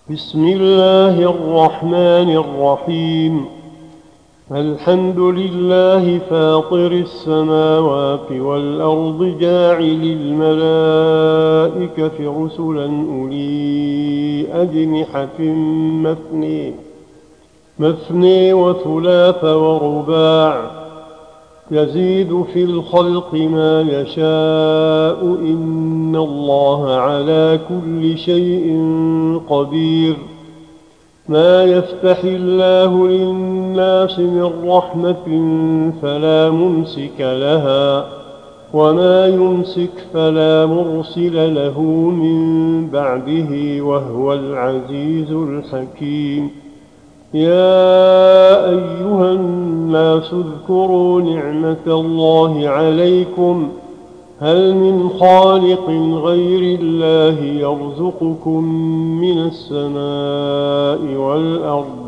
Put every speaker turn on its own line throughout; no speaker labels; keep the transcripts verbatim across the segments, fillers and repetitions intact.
بسم الله الرحمن الرحيم. الحمد لله فاطر السماوات والأرض جاعل الملائكة رسلا أولي أجنحة مثني مثني وثلاث ورباع يزيد في الخلق ما يشاء إن الله على كل شيء قدير. ما يفتح الله للناس من رحمة فلا ممسك لها وما يمسك فلا مرسل له من بعده وهو العزيز الحكيم. يا أيها الناس اذكروا نعمة الله عليكم هل من خالق غير الله يرزقكم من السماء والأرض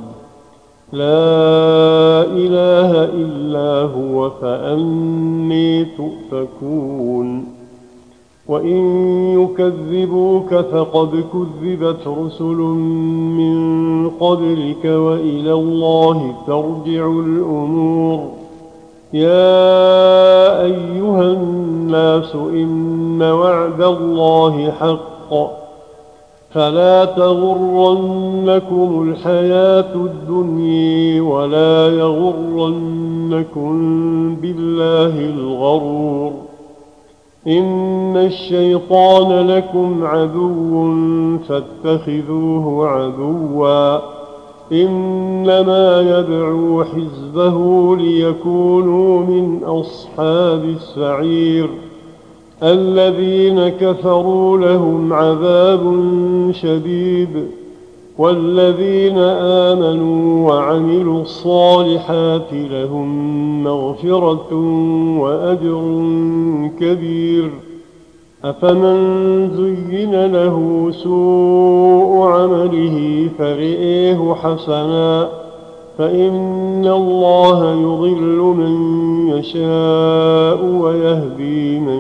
لا إله إلا هو فأني تؤفكون. وإن يكذبوك فقد كذبت رسل من قبلك وإلى الله ترجع الأمور. يا أيها الناس إن وعد الله حق فلا تغرنكم الحياة الدنيا ولا يغرنكم بالله الغرور. إن الشيطان لكم عدو فاتخذوه عدوا إنما يدعو حزبه ليكونوا من أصحاب السعير. الذين كفروا لهم عذاب شديد والذين آمنوا وعملوا الصالحات لهم مغفرة وأجر كبير. أفمن زين له سوء عمله فرئيه حسنا فإن الله يضل من يشاء ويهدي من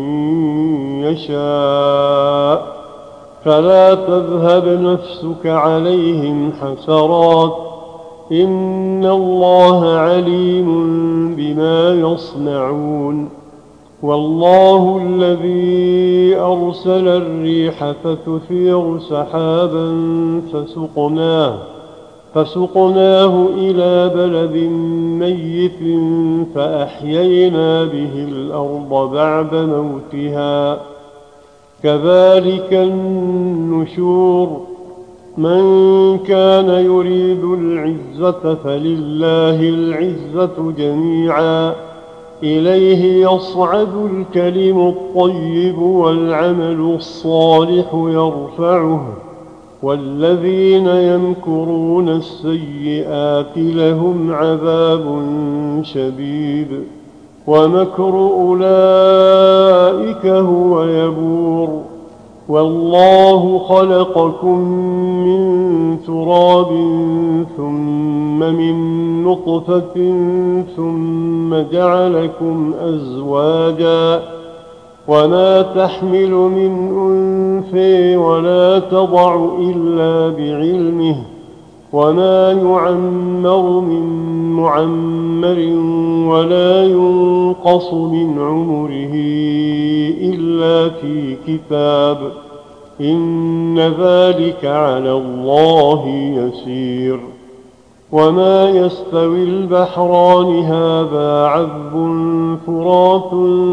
يشاء فلا تذهب نفسك عليهم حسرات إن الله عليم بما يصنعون. والله الذي أرسل الريح فتثير سحابا فسقناه فسقناه إلى بلد ميت فأحيينا به الأرض بعد موتها كذلك النشور. من كان يريد العزة فلله العزة جميعا إليه يصعد الكلم الطيب والعمل الصالح يرفعه والذين يمكرون السيئات لهم عذاب شديد ومكر أولئك هو يبور. والله خلقكم من تراب ثم من نطفة ثم جعلكم أزواجا وما تحمل من أنثى ولا تضع إلا بعلمه وما يعمر من معمر ولا ينقص من عمره إلا في كتاب إن ذلك على الله يسير. وما يستوي البحران هذا عذب فرات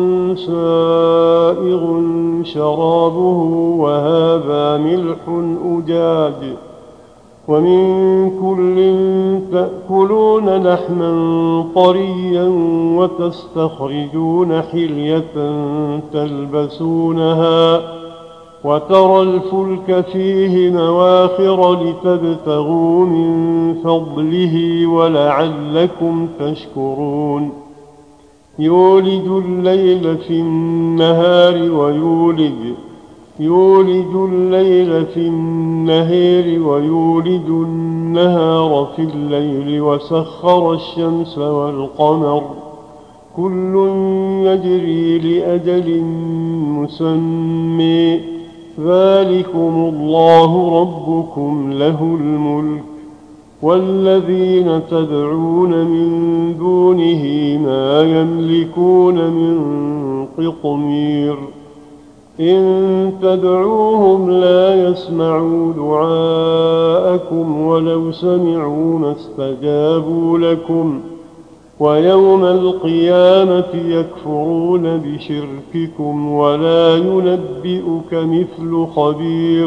سائغ شرابه وهذا ملح أجاج ومن كل تأكلون لحما طريا وتستخرجون حلية تلبسونها وترى الفلك فيه مواخر لتبتغوا من فضله ولعلكم تشكرون. يولج الليل في النهار ويولج يولج الليل في النهار ويولج النهار في الليل وسخر الشمس والقمر كل يجري لأجل مسمى ذلكم الله ربكم له الملك، والذين تدعون من دونه ما يملكون من قطمير. إن تدعوهم لا يسمعوا دعاءكم ولو سمعوا ما استجابوا لكم، ويوم القيامة يكفرون بشرككم ولا ينبئك مثل خبير.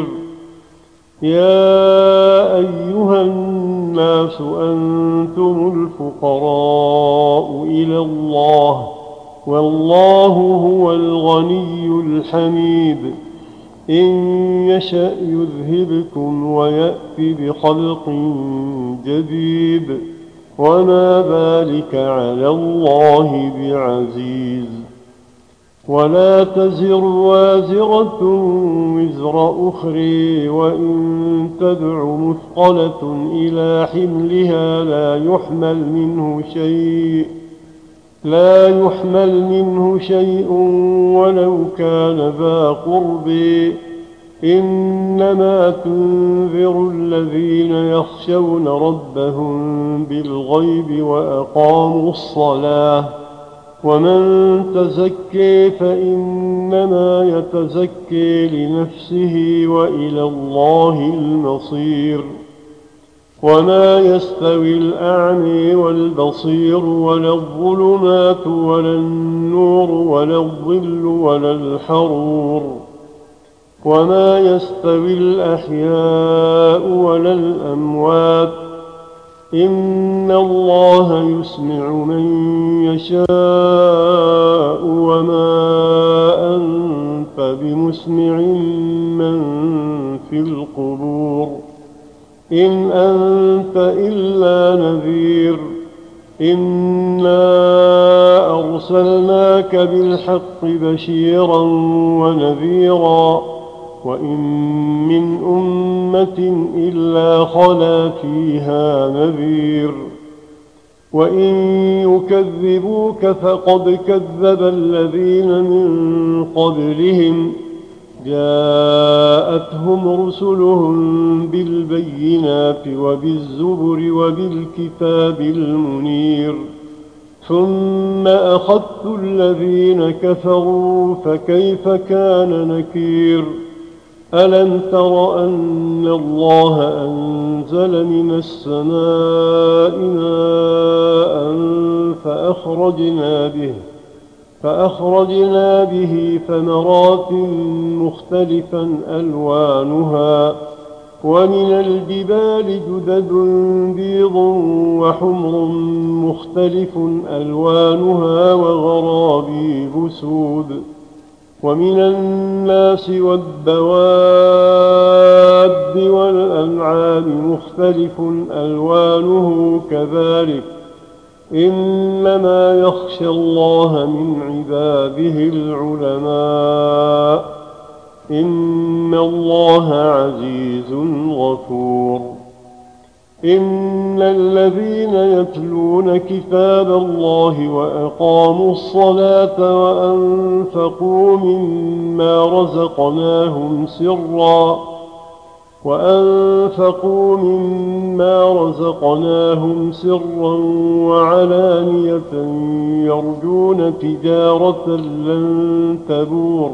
يا أيها الناس أنتم الفقراء إلى الله، والله هو الغني الحميد. إن يشأ يذهبكم ويأت بخلق جديد، وما ذلك على الله بعزيز. ولا تزر وازرة وزر أخرى، وإن تدع مثقلة إلى حملها لا يحمل منه شيء لا يحمل منه شيء ولو كان ذا قرب. إنما تنذر الذين يخشون ربهم بالغيب وأقاموا الصلاة، ومن تزكي فإنما يتزكي لنفسه وإلى الله المصير. وما يستوي الأعمى والبصير ولا الظلمات ولا النور ولا الظل ولا الحرور، وما يستوي الأحياء ولا الأموات. إن الله يسمع من يشاء، وما أنت بمسمع من في القبور. إن أنت إلا نذير. إنا أرسلناك بالحق بشيرا ونذيرا، وإن من أمة إلا خلا فيها نذير. وإن يكذبوك فقد كذب الذين من قبلهم، جاءتهم رسلهم بالبينات وبالزبر وبالكتاب المنير. ثم أخذت الذين كفروا فكيف كان نكير. ألم تر أن الله أنزل من السماء ماء فأخرجنا به فأخرجنا به ثمرات مختلفا ألوانها، ومن الجبال جدد بيض وحمر مختلف ألوانها وغرابيب سود. ومن الناس والدواب والأنعام مختلف ألوانه كذلك، إنما يخشى الله من عباده العلماء. إن الله عزيز غفور. إن الذين يتلون كتاب الله وأقاموا الصلاة وأنفقوا مما رزقناهم سرا وأنفقوا مما رزقناهم سرا وعلانية يرجون تجارة لن تبور،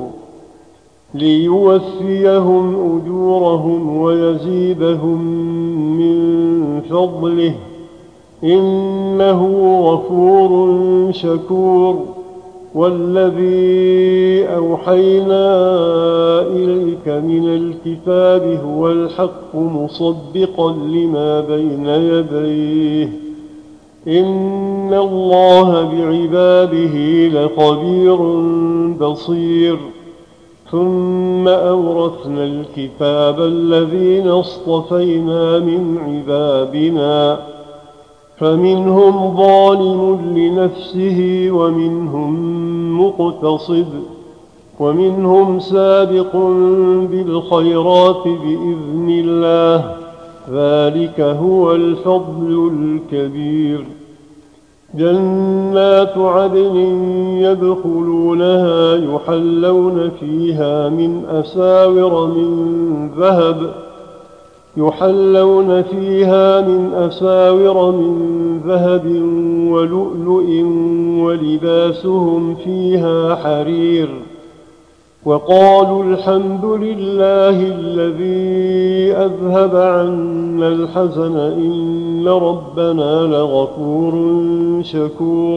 ليوفيهم أجورهم ويزيدهم من فضله، إنه غفور شكور. والذي أوحينا إليك من الكتاب هو الحق مصدقا لما بين يديه، إن الله بعباده لخبير بصير. ثم أورثنا الكتاب الذين اصطفينا من عبادنا، فمنهم ظالم لنفسه ومنهم مقتصد ومنهم سابق بالخيرات بإذن الله، ذلك هو الفضل الكبير. جنات عدن يدخلونها يحلون فيها من أساور من ذهب يحلون فيها من أساور من ذهب ولؤلؤ ولباسهم فيها حرير وقالوا الحمد لله الذي أذهب عنا الحزن إن ربنا لغفور شكور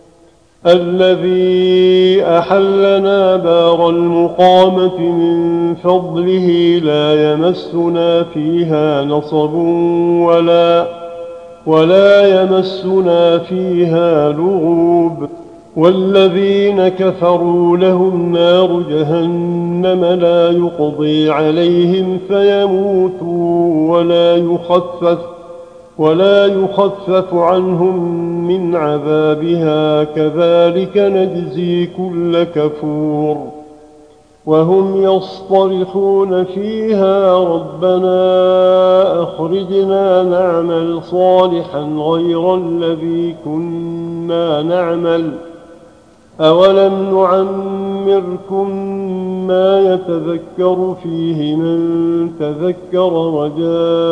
الذي أحلنا دار المقامة من فضله لا يمسنا فيها نصب ولا ولا يمسنا فيها لغوب والذين كفروا لهم نار جهنم لا يقضي عليهم فيموتوا ولا يخفف ولا يخفف عنهم من عذابها كذلك نجزي كل كفور وهم يصطرخون فيها ربنا أخرجنا نعمل صالحا غير الذي كنا نعمل أولم نعمركم ما يتذكر فيه من تذكر وجاءكم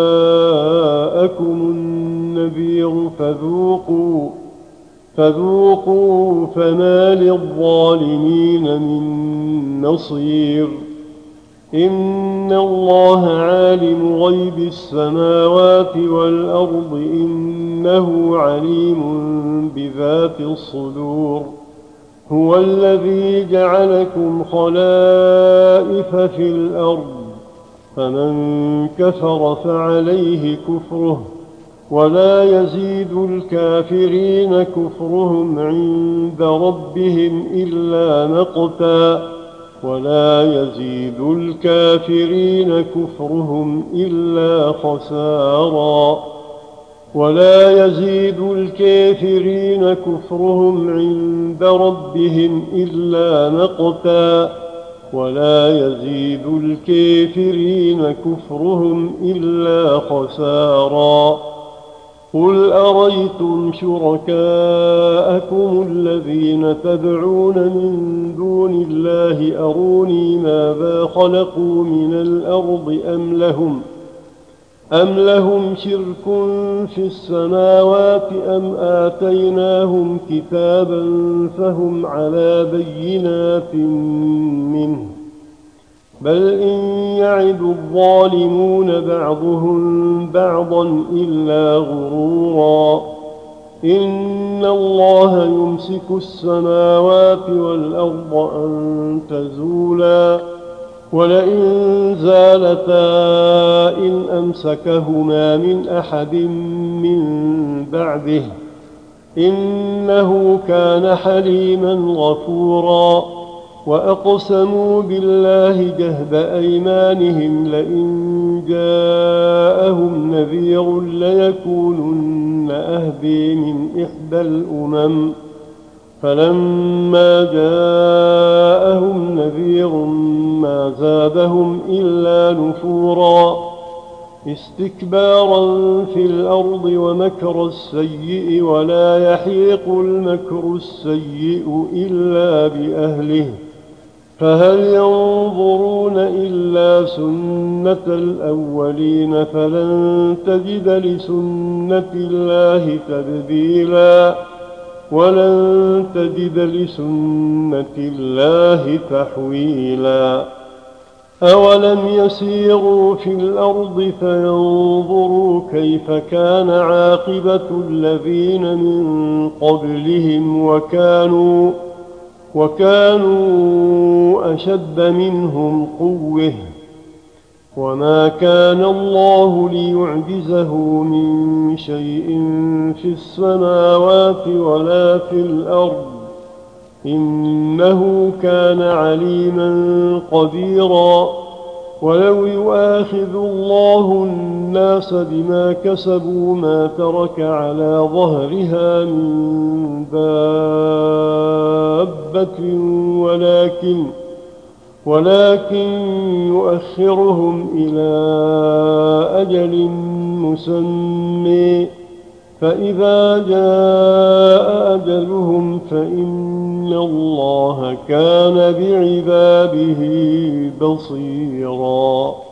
النذير فذوقوا فذوقوا فما للظالمين من نصير إن الله عالم غيب السماوات والأرض إنه عليم بذات الصدور هو الذي جعلكم خلائف في الأرض فمن كفر فعليه كفره ولا يزيد الكافرين كفرهم عند ربهم إلا مقتا ولا يزيد الكافرين كفرهم إلا خسارا ولا يزيد الكافرين كفرهم عند ربهم إلا مقتا ولا يزيد الكافرين كفرهم إلا خسارا قل أريتم شركاءكم الذين تدعون من دون الله أروني ماذا خلقوا من الأرض أم لهم أم لهم شرك في السماوات أم آتيناهم كتابا فهم على بينات منه بل إن يعد الظالمون بعضهم بعضا إلا غرورا إن الله يمسك السماوات والأرض أن تزولا ولئن زالتا إن أمسكهما من أحد من بعده إنه كان حليما غفورا وأقسموا بالله جهد أيمانهم لئن جاءهم نذير ليكونن أهدي من إحدى الأمم فلما جاءهم نذير ما زادهم إلا نفورا استكبارا في الأرض ومكر السيء ولا يحيق المكر السيء إلا بأهله فهل ينظرون إلا سنة الأولين فلن تجد لسنة الله تبديلا ولن تجد لسنة الله تحويلا أولم يسيروا في الأرض فينظروا كيف كان عاقبة الذين من قبلهم وكانوا وكانوا أشد منهم قوة وما كان الله ليعجزه من شيء في السماوات ولا في الأرض إنه كان عليما قديرا ولو يؤاخذ الله الناس بما كسبوا ما ترك على ظهرها من دابة ولكن ولكن يؤخرهم إلى أجل مسمى فإذا جاء أجلهم فإن الله كان بعباده بصيراً.